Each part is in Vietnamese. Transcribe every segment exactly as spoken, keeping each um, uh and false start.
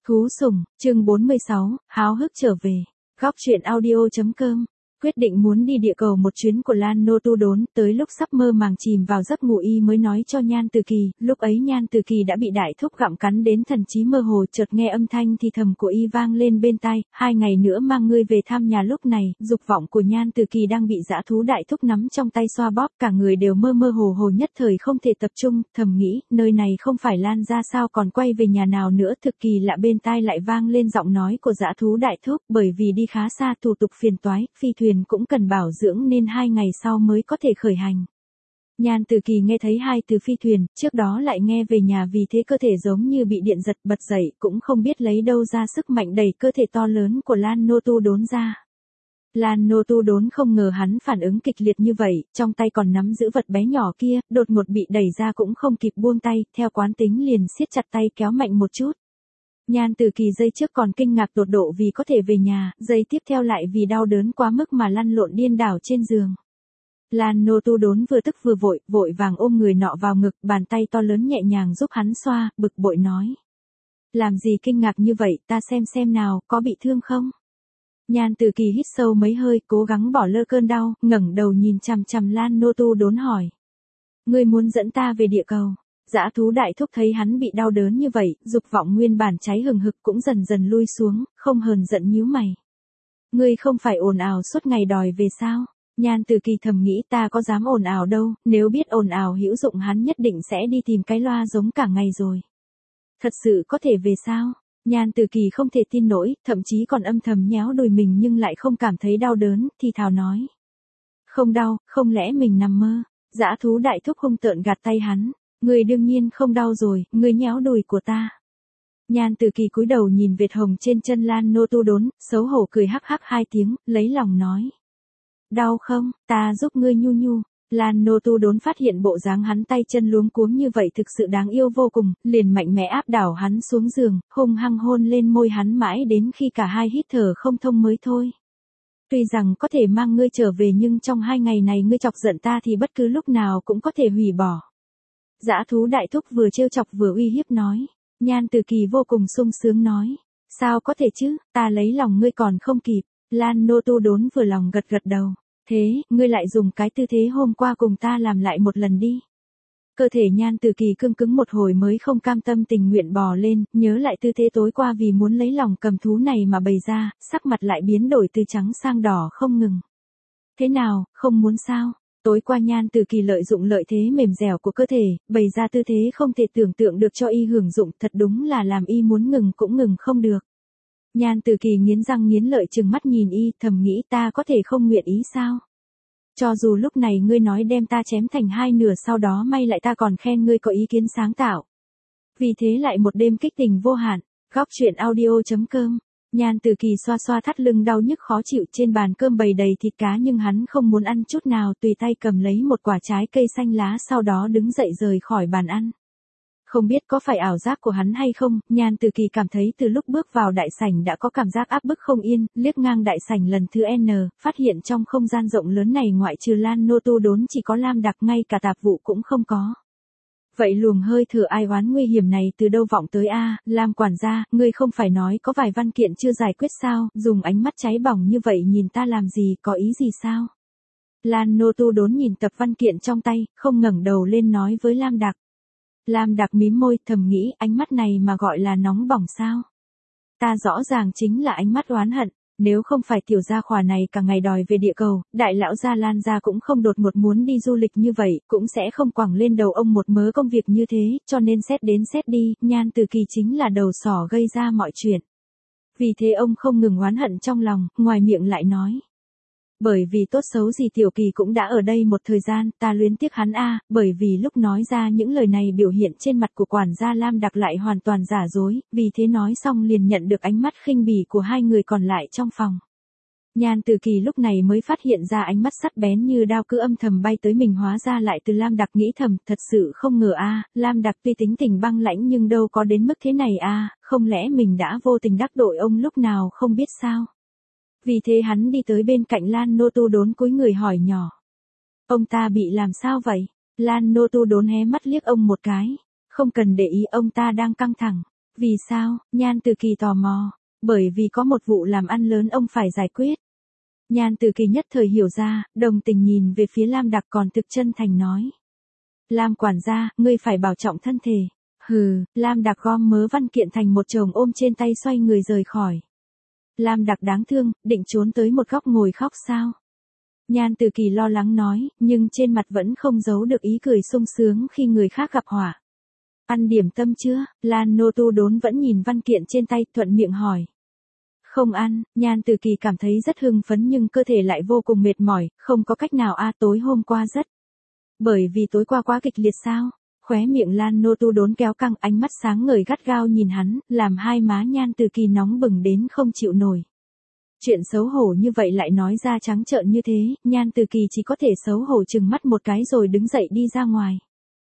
Thú sủng, chương bốn mươi sáu, háo hức trở về. Góc truyện audio.com. Quyết định muốn đi địa cầu một chuyến của Lan Nô Tu Đốn, tới lúc sắp mơ màng chìm vào giấc ngủ y mới nói cho Nhan Từ Kỳ, lúc ấy Nhan Từ Kỳ đã bị đại thúc gặm cắn đến thần trí mơ hồ, chợt nghe âm thanh thì thầm của y vang lên bên tai, hai ngày nữa mang ngươi về thăm nhà. Lúc này, dục vọng của Nhan Từ Kỳ đang bị dã thú đại thúc nắm trong tay xoa bóp, cả người đều mơ mơ hồ hồ nhất thời không thể tập trung, thầm nghĩ, nơi này không phải Lan ra sao còn quay về nhà nào nữa. Thực kỳ lạ bên tai lại vang lên giọng nói của dã thú đại thúc, bởi vì đi khá xa thủ tục phiền toái, phi thuyền cũng cần bảo dưỡng nên hai ngày sau mới có thể khởi hành. Nhan Từ Kỳ nghe thấy hai từ phi thuyền, trước đó lại nghe về nhà, vì thế cơ thể giống như bị điện giật bật dậy, cũng không biết lấy đâu ra sức mạnh đẩy cơ thể to lớn của Lan Nô Tu Đốn ra. Lan Nô Tu Đốn không ngờ hắn phản ứng kịch liệt như vậy, trong tay còn nắm giữ vật bé nhỏ kia, đột ngột bị đẩy ra cũng không kịp buông tay, theo quán tính liền siết chặt tay kéo mạnh một chút. Nhan Từ Kỳ giây trước còn kinh ngạc tột độ vì có thể về nhà, giây tiếp theo lại vì đau đớn quá mức mà lăn lộn điên đảo trên giường. Lan Nô Tu Đốn vừa tức vừa vội, vội vàng ôm người nọ vào ngực, bàn tay to lớn nhẹ nhàng giúp hắn xoa, bực bội nói. Làm gì kinh ngạc như vậy, ta xem xem nào, có bị thương không? Nhan Từ Kỳ hít sâu mấy hơi, cố gắng bỏ lơ cơn đau, ngẩng đầu nhìn chằm chằm Lan Nô Tu Đốn hỏi. Ngươi muốn dẫn ta về địa cầu? Dã thú đại thúc thấy hắn bị đau đớn như vậy, dục vọng nguyên bản cháy hừng hực cũng dần dần lui xuống, không hờn giận nhíu mày. Ngươi không phải ồn ào suốt ngày đòi về sao? Nhan Từ Kỳ thầm nghĩ, ta có dám ồn ào đâu, nếu biết ồn ào hữu dụng hắn nhất định sẽ đi tìm cái loa giống cả ngày rồi. Thật sự có thể về sao? Nhan Từ Kỳ không thể tin nổi, thậm chí còn âm thầm nhéo đùi mình nhưng lại không cảm thấy đau đớn, thì thào nói. Không đau, không lẽ mình nằm mơ? Dã thú đại thúc hung tợn gạt tay hắn. Ngươi đương nhiên không đau rồi, ngươi nhéo đùi của ta. Nhan Từ Kỳ cúi đầu nhìn vệt hồng trên chân Lan Nô Tu Đốn, xấu hổ cười hắc hắc hai tiếng, lấy lòng nói. Đau không, ta giúp ngươi nhu nhu. Lan Nô Tu Đốn phát hiện bộ dáng hắn tay chân luống cuống như vậy thực sự đáng yêu vô cùng, liền mạnh mẽ áp đảo hắn xuống giường, hung hăng hôn lên môi hắn mãi đến khi cả hai hít thở không thông mới thôi. Tuy rằng có thể mang ngươi trở về nhưng trong hai ngày này ngươi chọc giận ta thì bất cứ lúc nào cũng có thể hủy bỏ. Dã thú đại thúc vừa trêu chọc vừa uy hiếp nói. Nhan Từ Kỳ vô cùng sung sướng nói. Sao có thể chứ, ta lấy lòng ngươi còn không kịp. Lan Nô Tu Đốn vừa lòng gật gật đầu. Thế, ngươi lại dùng cái tư thế hôm qua cùng ta làm lại một lần đi. Cơ thể Nhan Từ Kỳ cưng cứng một hồi mới không cam tâm tình nguyện bò lên, nhớ lại tư thế tối qua vì muốn lấy lòng cầm thú này mà bày ra, sắc mặt lại biến đổi từ trắng sang đỏ không ngừng. Thế nào, không muốn sao? Tối qua Nhan Từ Kỳ lợi dụng lợi thế mềm dẻo của cơ thể, bày ra tư thế không thể tưởng tượng được cho y hưởng dụng, thật đúng là làm y muốn ngừng cũng ngừng không được. Nhan Từ Kỳ nghiến răng nghiến lợi trừng mắt nhìn y, thầm nghĩ ta có thể không nguyện ý sao? Cho dù lúc này ngươi nói đem ta chém thành hai nửa sau đó may lại ta còn khen ngươi có ý kiến sáng tạo. Vì thế lại một đêm kích tình vô hạn. Góc truyện audio.com. Nhan Từ Kỳ xoa xoa thắt lưng đau nhức khó chịu, trên bàn cơm bày đầy thịt cá nhưng hắn không muốn ăn chút nào, tùy tay cầm lấy một quả trái cây xanh lá sau đó đứng dậy rời khỏi bàn ăn. Không biết có phải ảo giác của hắn hay không, Nhan Từ Kỳ cảm thấy từ lúc bước vào đại sảnh đã có cảm giác áp bức không yên, liếc ngang đại sảnh lần thứ N, phát hiện trong không gian rộng lớn này ngoại trừ Lan Nô Tu Đốn chỉ có Lam Đặc, ngay cả tạp vụ cũng không có. Vậy luồng hơi thở ai oán nguy hiểm này từ đâu vọng tới a? Lam quản gia, ngươi không phải nói có vài văn kiện chưa giải quyết sao, dùng ánh mắt cháy bỏng như vậy nhìn ta làm gì, có ý gì sao? Lan Nô Tu Đốn nhìn tập văn kiện trong tay, không ngẩng đầu lên nói với Lam Đặc. Lam Đặc mím môi, thầm nghĩ, ánh mắt này mà gọi là nóng bỏng sao? Ta rõ ràng chính là ánh mắt oán hận. Nếu không phải tiểu gia khỏa này cả ngày đòi về địa cầu, đại lão gia Lan gia cũng không đột ngột muốn đi du lịch như vậy, cũng sẽ không quẳng lên đầu ông một mớ công việc như thế, cho nên xét đến xét đi, Nhan Từ Kỳ chính là đầu sỏ gây ra mọi chuyện. Vì thế ông không ngừng oán hận trong lòng, ngoài miệng lại nói. Bởi vì tốt xấu gì Tiểu Kỳ cũng đã ở đây một thời gian, ta luyến tiếc hắn a, bởi vì lúc nói ra những lời này biểu hiện trên mặt của quản gia Lam Đặc lại hoàn toàn giả dối, vì thế nói xong liền nhận được ánh mắt khinh bỉ của hai người còn lại trong phòng. Nhan Từ Kỳ lúc này mới phát hiện ra ánh mắt sắc bén như đao cứ âm thầm bay tới mình hóa ra lại từ Lam Đặc, nghĩ thầm, thật sự không ngờ a, Lam Đặc tuy tính tình băng lãnh nhưng đâu có đến mức thế này a, không lẽ mình đã vô tình đắc tội ông lúc nào không biết sao? Vì thế hắn đi tới bên cạnh Lan Nô Tu Đốn cúi người hỏi nhỏ. Ông ta bị làm sao vậy? Lan Nô Tu Đốn hé mắt liếc ông một cái. Không cần để ý, ông ta đang căng thẳng. Vì sao? Nhan Từ Kỳ tò mò. Bởi vì có một vụ làm ăn lớn ông phải giải quyết. Nhan Từ Kỳ nhất thời hiểu ra, đồng tình nhìn về phía Lam Đặc còn thực chân thành nói. Lam quản gia, ngươi phải bảo trọng thân thể. Hừ, Lam Đặc gom mớ văn kiện thành một chồng ôm trên tay xoay người rời khỏi. Lam Đặc đáng thương, định trốn tới một góc ngồi khóc sao? Nhan Từ Kỳ lo lắng nói, nhưng trên mặt vẫn không giấu được ý cười sung sướng khi người khác gặp họa. Ăn điểm tâm chưa? Lan Nô Tu Đốn vẫn nhìn văn kiện trên tay, thuận miệng hỏi. Không ăn, Nhan Từ Kỳ cảm thấy rất hưng phấn nhưng cơ thể lại vô cùng mệt mỏi, không có cách nào a tối hôm qua rất. Bởi vì tối qua quá kịch liệt sao? Khóe miệng Lan Nô Tu Đốn kéo căng, ánh mắt sáng ngời gắt gao nhìn hắn, làm hai má Nhan Từ Kỳ nóng bừng đến không chịu nổi. Chuyện xấu hổ như vậy lại nói ra trắng trợn như thế, Nhan Từ Kỳ chỉ có thể xấu hổ chừng mắt một cái rồi đứng dậy đi ra ngoài.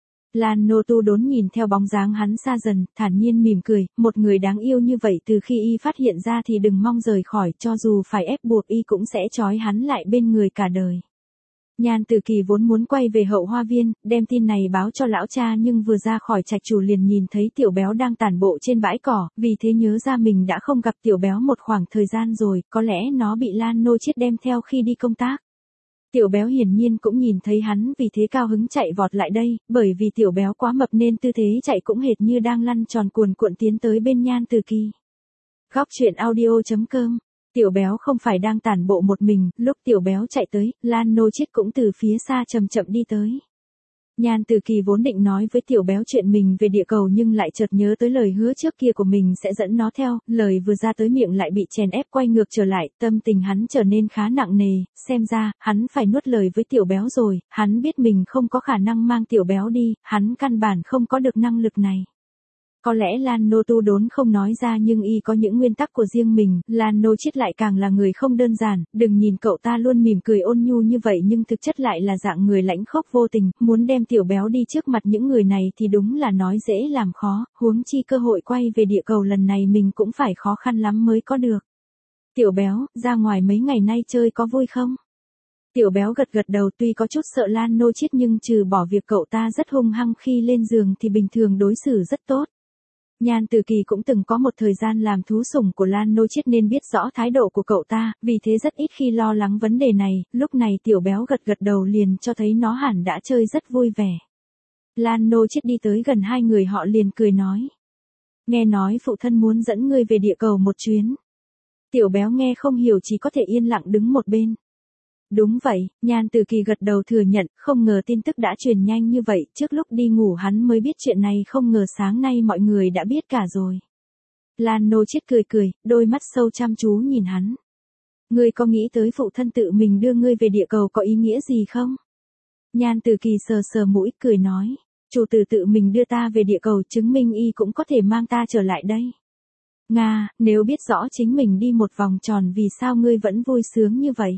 Lan Nô Tu Đốn nhìn theo bóng dáng hắn xa dần, thản nhiên mỉm cười, một người đáng yêu như vậy từ khi y phát hiện ra thì đừng mong rời khỏi, cho dù phải ép buộc y cũng sẽ trói hắn lại bên người cả đời. Nhan Từ Kỳ vốn muốn quay về Hậu Hoa Viên, đem tin này báo cho lão cha nhưng vừa ra khỏi trạch chủ liền nhìn thấy Tiểu Béo đang tản bộ trên bãi cỏ, vì thế nhớ ra mình đã không gặp Tiểu Béo một khoảng thời gian rồi, có lẽ nó bị Lan Nô Chiết đem theo khi đi công tác. Tiểu Béo hiển nhiên cũng nhìn thấy hắn vì thế cao hứng chạy vọt lại đây, bởi vì Tiểu Béo quá mập nên tư thế chạy cũng hệt như đang lăn tròn cuồn cuộn tiến tới bên Nhan Từ Kỳ. Góc truyện audio chấm com. Tiểu Béo không phải đang tản bộ một mình, lúc Tiểu Béo chạy tới, Lan Nô Chiết cũng từ phía xa chậm chậm đi tới. Nhan Từ Kỳ vốn định nói với Tiểu Béo chuyện mình về địa cầu nhưng lại chợt nhớ tới lời hứa trước kia của mình sẽ dẫn nó theo, lời vừa ra tới miệng lại bị chèn ép quay ngược trở lại, tâm tình hắn trở nên khá nặng nề, xem ra, hắn phải nuốt lời với Tiểu Béo rồi, hắn biết mình không có khả năng mang Tiểu Béo đi, hắn căn bản không có được năng lực này. Có lẽ Lan Nô Tu Đốn không nói ra nhưng y có những nguyên tắc của riêng mình, Lan Nô Chiết lại càng là người không đơn giản, đừng nhìn cậu ta luôn mỉm cười ôn nhu như vậy nhưng thực chất lại là dạng người lãnh khốc vô tình, muốn đem Tiểu Béo đi trước mặt những người này thì đúng là nói dễ làm khó, huống chi cơ hội quay về địa cầu lần này mình cũng phải khó khăn lắm mới có được. Tiểu Béo, ra ngoài mấy ngày nay chơi có vui không? Tiểu Béo gật gật đầu, tuy có chút sợ Lan Nô Chiết nhưng trừ bỏ việc cậu ta rất hung hăng khi lên giường thì bình thường đối xử rất tốt. Nhan Từ Kỳ cũng từng có một thời gian làm thú sủng của Lan Nô Chiết nên biết rõ thái độ của cậu ta, vì thế rất ít khi lo lắng vấn đề này, lúc này Tiểu Béo gật gật đầu liền cho thấy nó hẳn đã chơi rất vui vẻ. Lan Nô Chiết đi tới gần hai người họ liền cười nói. Nghe nói phụ thân muốn dẫn ngươi về địa cầu một chuyến. Tiểu Béo nghe không hiểu chỉ có thể yên lặng đứng một bên. Đúng vậy, Nhan Từ Kỳ gật đầu thừa nhận, không ngờ tin tức đã truyền nhanh như vậy, trước lúc đi ngủ hắn mới biết chuyện này, không ngờ sáng nay mọi người đã biết cả rồi. Lan Nô Chiết cười cười, đôi mắt sâu chăm chú nhìn hắn. Ngươi có nghĩ tới phụ thân tự mình đưa ngươi về địa cầu có ý nghĩa gì không? Nhan Từ Kỳ sờ sờ mũi, cười nói, chủ tử tự mình đưa ta về địa cầu chứng minh y cũng có thể mang ta trở lại đây. Nga, nếu biết rõ chính mình đi một vòng tròn vì sao ngươi vẫn vui sướng như vậy?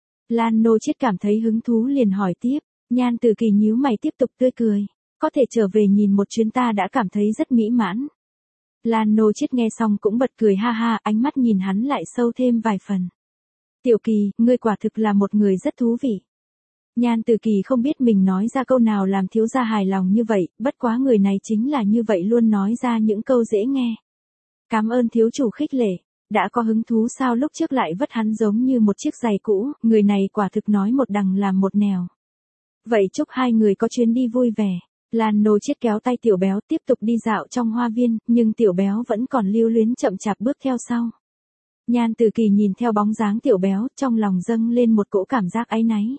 Lan Nô Chiết cảm thấy hứng thú liền hỏi tiếp, Nhan Từ Kỳ nhíu mày tiếp tục tươi cười, có thể trở về nhìn một chuyến ta đã cảm thấy rất mỹ mãn. Lan Nô Chiết nghe xong cũng bật cười ha ha, ánh mắt nhìn hắn lại sâu thêm vài phần. Tiểu Kỳ, ngươi quả thực là một người rất thú vị. Nhan Từ Kỳ không biết mình nói ra câu nào làm thiếu gia hài lòng như vậy, bất quá người này chính là như vậy luôn nói ra những câu dễ nghe. Cảm ơn thiếu chủ khích lệ. Đã có hứng thú sao lúc trước lại vất hắn giống như một chiếc giày cũ, người này quả thực nói một đằng làm một nẻo. Vậy chúc hai người có chuyến đi vui vẻ. Lan Nô Chiết kéo tay Tiểu Béo tiếp tục đi dạo trong hoa viên, nhưng Tiểu Béo vẫn còn lưu luyến chậm chạp bước theo sau. Nhan Từ Kỳ nhìn theo bóng dáng Tiểu Béo, trong lòng dâng lên một cỗ cảm giác áy náy.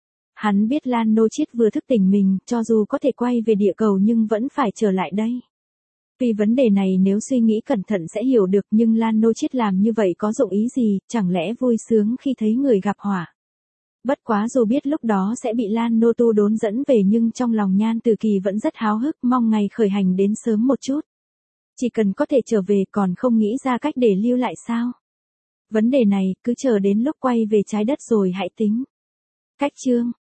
Hắn biết Lan Nô Chiết vừa thức tỉnh mình, cho dù có thể quay về địa cầu nhưng vẫn phải trở lại đây. Vì vấn đề này nếu suy nghĩ cẩn thận sẽ hiểu được nhưng Lan Nô Chiết làm như vậy có dụng ý gì, chẳng lẽ vui sướng khi thấy người gặp họa. Bất quá dù biết lúc đó sẽ bị Lan Nô Tu Đốn dẫn về nhưng trong lòng Nhan Từ Kỳ vẫn rất háo hức mong ngày khởi hành đến sớm một chút. Chỉ cần có thể trở về còn không nghĩ ra cách để lưu lại sao. Vấn đề này cứ chờ đến lúc quay về trái đất rồi hãy tính. Cách chương